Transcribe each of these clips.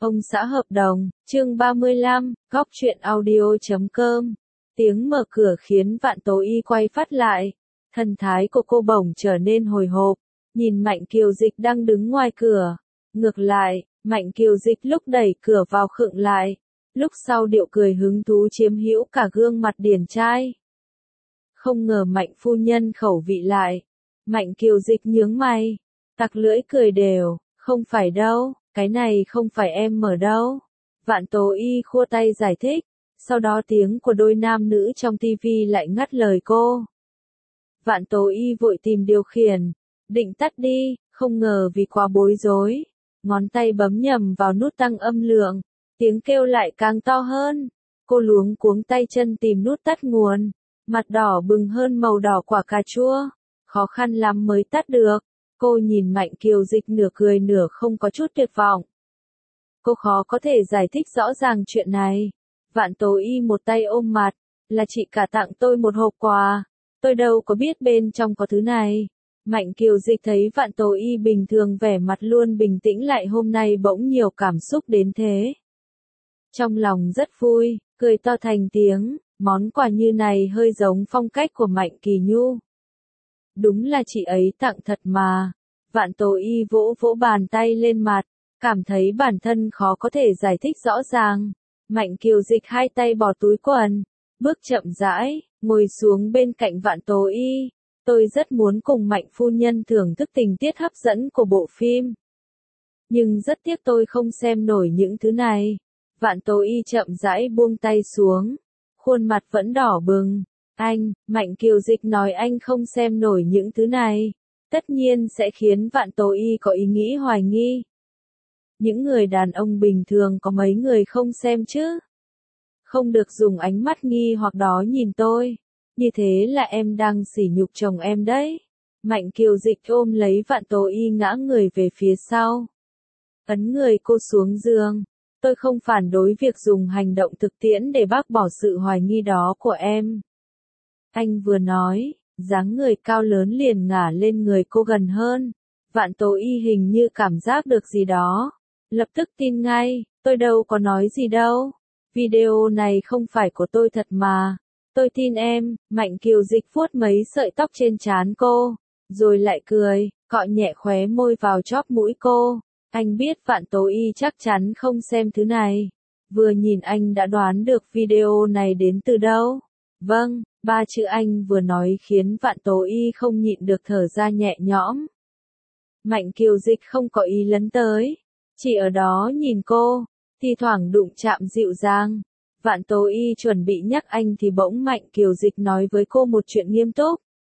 Ông xã hợp đồng, chương 35, góc truyện audio.com. Tiếng mở cửa khiến Vạn Tố Y quay phát lại. Thần thái của cô bỗng trở nên hồi hộp, nhìn Mạnh Kiều Dịch đang đứng ngoài cửa. Ngược lại, Mạnh Kiều Dịch lúc đẩy cửa vào khựng lại, lúc sau điệu cười hứng thú chiếm hữu cả gương mặt điển trai. Không ngờ Mạnh phu nhân khẩu vị lại. Mạnh Kiều Dịch nhướng mày, tặc lưỡi cười đều, không phải đâu. Cái này không phải em mở đâu. Vạn Tố Y khua tay giải thích, sau đó tiếng của đôi nam nữ trong tivi lại ngắt lời cô. Vạn Tố Y vội tìm điều khiển, định tắt đi, không ngờ vì quá bối rối. Ngón tay bấm nhầm vào nút tăng âm lượng, tiếng kêu lại càng to hơn. Cô luống cuống tay chân tìm nút tắt nguồn, mặt đỏ bừng hơn màu đỏ quả cà chua, khó khăn lắm mới tắt được. Cô nhìn Mạnh Kiều Dịch nửa cười nửa không có chút tuyệt vọng. Cô khó có thể giải thích rõ ràng chuyện này. Vạn Tố Y một tay ôm mặt, là chị cả tặng tôi một hộp quà. Tôi đâu có biết bên trong có thứ này. Mạnh Kiều Dịch thấy Vạn Tố Y bình thường vẻ mặt luôn bình tĩnh lại hôm nay bỗng nhiều cảm xúc đến thế. Trong lòng rất vui, cười to thành tiếng, món quà như này hơi giống phong cách của Mạnh Kỳ Nhu. Đúng là chị ấy tặng thật mà. Vạn Tố Y vỗ vỗ bàn tay lên mặt, cảm thấy bản thân khó có thể giải thích rõ ràng. Mạnh Kiều Dịch hai tay bỏ túi quần, bước chậm rãi, ngồi xuống bên cạnh Vạn Tố Y. Tôi rất muốn cùng Mạnh phu nhân thưởng thức tình tiết hấp dẫn của bộ phim. Nhưng rất tiếc tôi không xem nổi những thứ này. Vạn Tố Y chậm rãi buông tay xuống, khuôn mặt vẫn đỏ bừng. Anh, Mạnh Kiều Dịch nói anh không xem nổi những thứ này, tất nhiên sẽ khiến Vạn Tố Y có ý nghĩ hoài nghi. Những người đàn ông bình thường có mấy người không xem chứ? Không được dùng ánh mắt nghi hoặc đó nhìn tôi, như thế là em đang sỉ nhục chồng em đấy. Mạnh Kiều Dịch ôm lấy Vạn Tố Y ngã người về phía sau, ấn người cô xuống giường. Tôi không phản đối việc dùng hành động thực tiễn để bác bỏ sự hoài nghi đó của em. Anh vừa nói, dáng người cao lớn liền ngả lên người cô gần hơn. Vạn Tố Y hình như cảm giác được gì đó, lập tức tin ngay, tôi đâu có nói gì đâu. Video này không phải của tôi thật mà. Tôi tin em. Mạnh Kiều Dịch vuốt mấy sợi tóc trên trán cô, rồi lại cười, cọ nhẹ khóe môi vào chóp mũi cô. Anh biết Vạn Tố Y chắc chắn không xem thứ này. Vừa nhìn anh đã đoán được video này đến từ đâu. Vâng, ba chữ anh vừa nói khiến Vạn Tố Y không nhịn được thở ra nhẹ nhõm. Mạnh Kiều Dịch không có ý lấn tới, chỉ ở đó nhìn cô, thi thoảng đụng chạm dịu dàng. Vạn Tố Y chuẩn bị nhắc anh thì bỗng Mạnh Kiều Dịch nói với cô một chuyện nghiêm túc.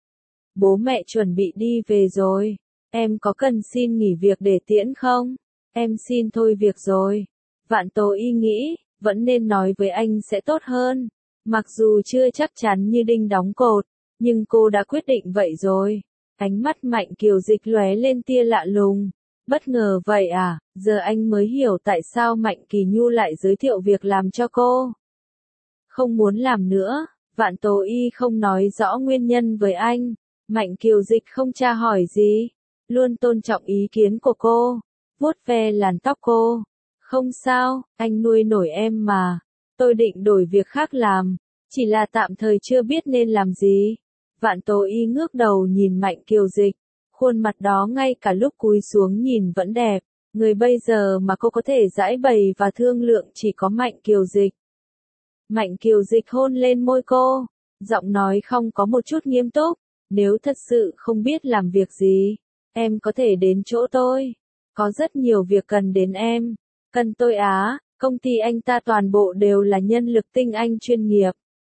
Bố mẹ chuẩn bị đi về rồi, em có cần xin nghỉ việc để tiễn không? Em xin thôi việc rồi. Vạn Tố Y nghĩ, vẫn nên nói với anh sẽ tốt hơn. Mặc dù chưa chắc chắn như đinh đóng cột, nhưng cô đã quyết định vậy rồi. Ánh mắt Mạnh Kiều Dịch lóe lên tia lạ lùng. Bất ngờ vậy à, giờ anh mới hiểu tại sao Mạnh Kỳ Nhu lại giới thiệu việc làm cho cô. Không muốn làm nữa, Vạn Tố Y không nói rõ nguyên nhân với anh. Mạnh Kiều Dịch không tra hỏi gì, luôn tôn trọng ý kiến của cô, vuốt ve làn tóc cô. Không sao, anh nuôi nổi em mà. Tôi định đổi việc khác làm, chỉ là tạm thời chưa biết nên làm gì. Vạn Tố Y ngước đầu nhìn Mạnh Kiều Dịch, khuôn mặt đó ngay cả lúc cúi xuống nhìn vẫn đẹp. Người bây giờ mà cô có thể giãi bày và thương lượng chỉ có Mạnh Kiều Dịch. Mạnh Kiều Dịch hôn lên môi cô, giọng nói không có một chút nghiêm túc. Nếu thật sự không biết làm việc gì, em có thể đến chỗ tôi. Có rất nhiều việc cần đến em. Cần tôi á, công ty anh ta toàn bộ đều là nhân lực tinh anh chuyên nghiệp.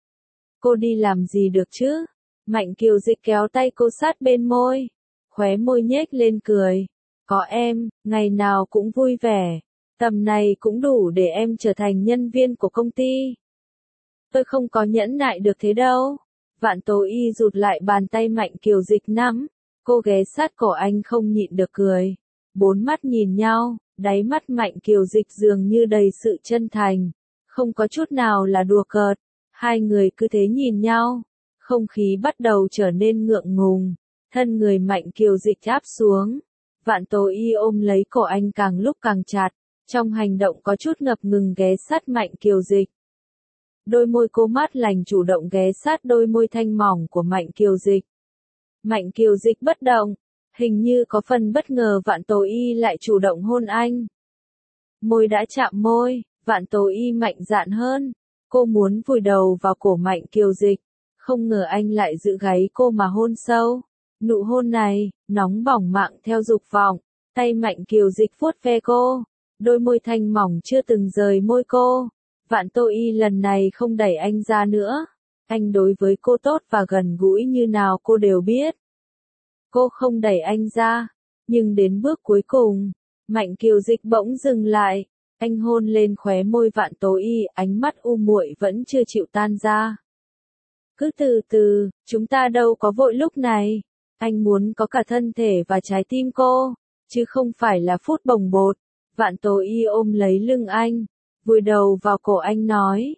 Cô đi làm gì được chứ? Mạnh Kiều Dịch kéo tay cô sát bên môi, khóe môi nhếch lên cười. Có em, ngày nào cũng vui vẻ. Tầm này cũng đủ để em trở thành nhân viên của công ty. Tôi không có nhẫn nại được thế đâu. Vạn Tố Y rụt lại bàn tay Mạnh Kiều Dịch nắm. Cô ghé sát cổ anh không nhịn được cười. Bốn mắt nhìn nhau, đáy mắt Mạnh Kiều Dịch dường như đầy sự chân thành. Không có chút nào là đùa cợt. Hai người cứ thế nhìn nhau. Không khí bắt đầu trở nên ngượng ngùng. Thân người Mạnh Kiều Dịch áp xuống. Vạn Tố Y ôm lấy cổ anh càng lúc càng chặt. trong hành động có chút ngập ngừng ghé sát Mạnh Kiều Dịch. Đôi môi cô mát lành chủ động ghé sát đôi môi thanh mỏng của Mạnh Kiều Dịch. Mạnh Kiều Dịch bất động, hình như có phần bất ngờ Vạn Tố Y lại chủ động hôn anh. Môi đã chạm môi, Vạn Tố Y mạnh dạn hơn, cô muốn vùi đầu vào cổ Mạnh Kiều Dịch, không ngờ anh lại giữ gáy cô mà hôn sâu. Nụ hôn này, nóng bỏng mạng theo dục vọng, tay Mạnh Kiều Dịch vuốt ve cô, đôi môi thanh mỏng chưa từng rời môi cô. Vạn Tố Y lần này không đẩy anh ra nữa, anh đối với cô tốt và gần gũi như nào cô đều biết. Cô không đẩy anh ra, nhưng đến bước cuối cùng, Mạnh Kiều Dịch bỗng dừng lại, anh hôn lên khóe môi Vạn Tố Y, ánh mắt u muội vẫn chưa chịu tan ra. Cứ từ từ, chúng ta đâu có vội lúc này, anh muốn có cả thân thể và trái tim cô, chứ không phải là phút bồng bột. Vạn Tố Y ôm lấy lưng anh, vùi đầu vào cổ anh nói,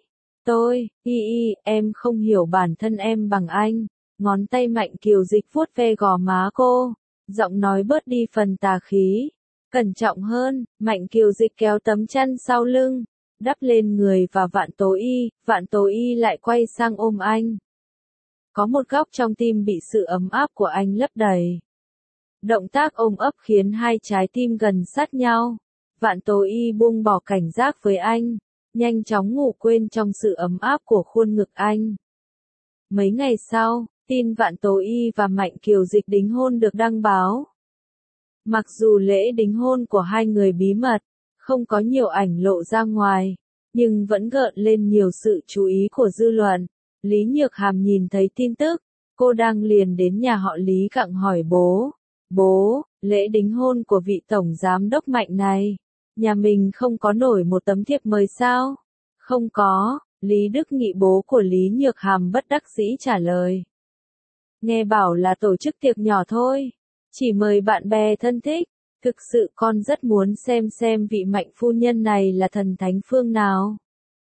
em không hiểu bản thân em bằng anh. Ngón tay Mạnh Kiều Dịch vuốt ve gò má cô, giọng nói bớt đi phần tà khí. Cẩn trọng hơn, Mạnh Kiều Dịch kéo tấm chăn sau lưng, đắp lên người và Vạn Tố Y lại quay sang ôm anh. Có một góc trong tim bị sự ấm áp của anh lấp đầy. Động tác ôm ấp khiến hai trái tim gần sát nhau. Vạn Tố Y buông bỏ cảnh giác với anh, nhanh chóng ngủ quên trong sự ấm áp của khuôn ngực anh. Mấy ngày sau, tin Vạn Tố Y và Mạnh Kiều Dịch đính hôn được đăng báo. Mặc dù lễ đính hôn của hai người bí mật, không có nhiều ảnh lộ ra ngoài, nhưng vẫn gợi lên nhiều sự chú ý của dư luận. Lý Nhược Hàm nhìn thấy tin tức, cô đang liền đến nhà họ Lý gặng hỏi bố, lễ đính hôn của vị tổng giám đốc Mạnh này, nhà mình không có nổi một tấm thiệp mời sao? Không có, Lý Đức Nghị bố của Lý Nhược Hàm bất đắc dĩ trả lời. Nghe bảo là tổ chức tiệc nhỏ thôi, chỉ mời bạn bè thân thích, thực sự con rất muốn xem vị Mạnh phu nhân này là thần thánh phương nào.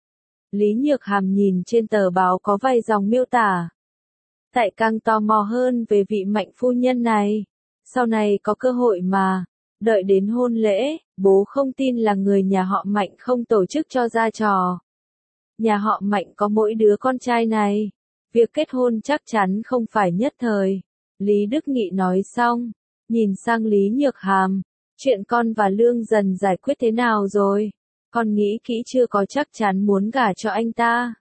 Lý Nhược Hàm nhìn trên tờ báo có vài dòng miêu tả. Tại càng tò mò hơn về vị Mạnh phu nhân này, sau này có cơ hội mà, đợi đến hôn lễ, bố không tin là người nhà họ Mạnh không tổ chức cho ra trò. Nhà họ Mạnh có mỗi đứa con trai này, việc kết hôn chắc chắn không phải nhất thời. Lý Đức Nghị nói xong, nhìn sang Lý Nhược Hàm, chuyện con và Lương Dần giải quyết thế nào rồi? Con nghĩ kỹ chưa, có chắc chắn muốn gả cho anh ta?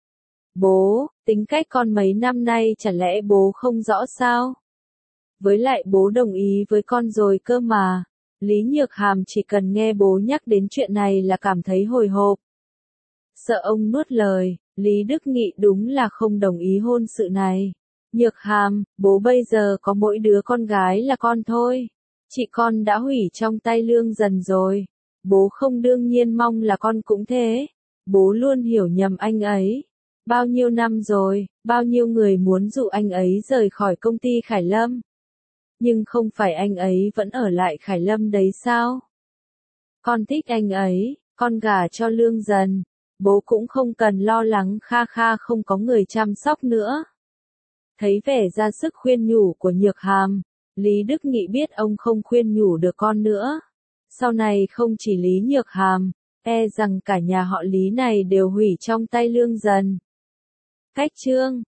Bố, tính cách con mấy năm nay chả lẽ bố không rõ sao? Với lại bố đồng ý với con rồi cơ mà. Lý Nhược Hàm chỉ cần nghe bố nhắc đến chuyện này là cảm thấy hồi hộp. Sợ ông nuốt lời, Lý Đức Nghị đúng là không đồng ý hôn sự này. Nhược Hàm, bố bây giờ có mỗi đứa con gái là con thôi. Chị con đã hủy trong tay Lương Dần rồi. Bố không đương nhiên mong là con cũng thế. Bố luôn hiểu nhầm anh ấy. Bao nhiêu năm rồi, bao nhiêu người muốn dụ anh ấy rời khỏi công ty Khải Lâm. Nhưng không phải anh ấy vẫn ở lại Khải Lâm đấy sao? Con thích anh ấy, con gả cho Lương Dần. Bố cũng không cần lo lắng Kha không có người chăm sóc nữa. Thấy vẻ ra sức khuyên nhủ của Nhược Hàm, Lý Đức Nghị biết ông không khuyên nhủ được con nữa. Sau này không chỉ Lý Nhược Hàm, rằng cả nhà họ Lý này đều hủy trong tay Lương Dần. Cách chương